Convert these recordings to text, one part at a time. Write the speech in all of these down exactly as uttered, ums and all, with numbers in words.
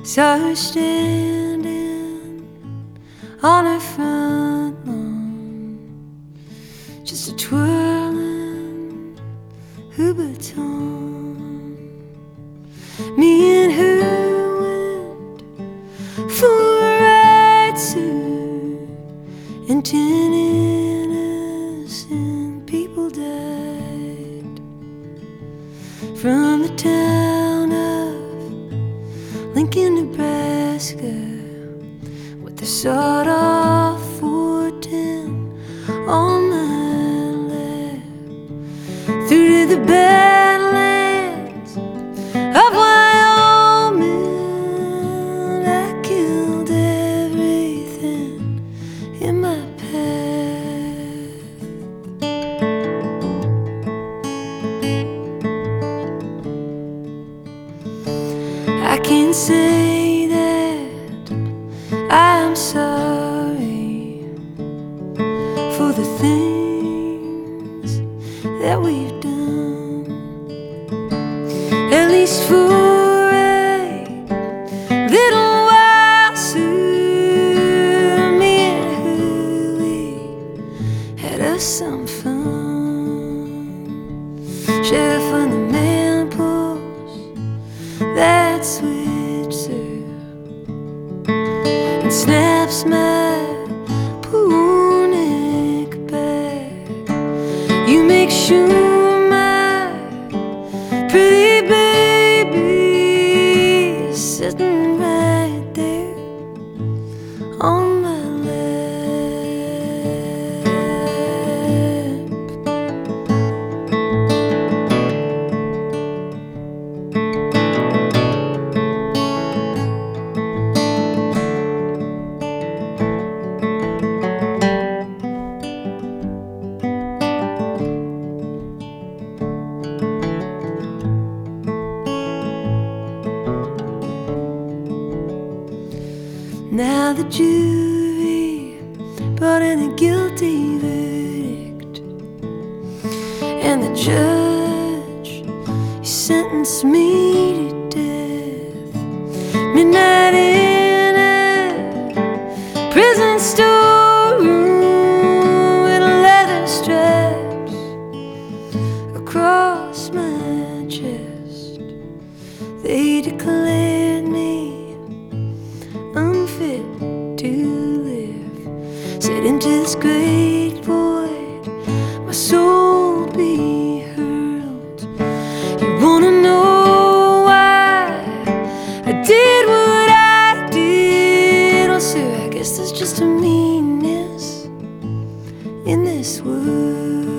Saw her standing on her front lawn, just a twirling her baton. Me and her went for a ride soon, and ten innocent people died from the town of Lincoln, Nebraska, with the sawed-off four ten on my lap, through to the badlands of Wyoming. I killed everything in my path. I can't say that I'm sorry for the things that we've done, at least for a little while soon. Me and her, we had us some fun. Chef on the man post that Switzer, and snaps my poor neck back. You make sure my pretty baby is sitting right there on my Now the jury brought in a guilty verdict, and the judge, he sentenced me to death. Midnight in a prison storeroom with leather straps across my chest. They declared me unfit to live, said into this great void my soul be hurled. You wanna know why I did what I did? Well, sir, I guess there's just a meanness in this world.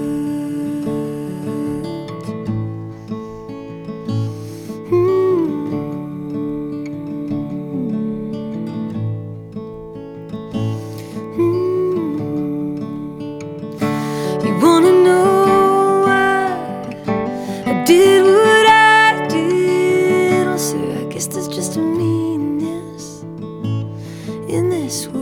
Wanna know why I did what I did? Well, sir, I guess there's just a meanness in this world.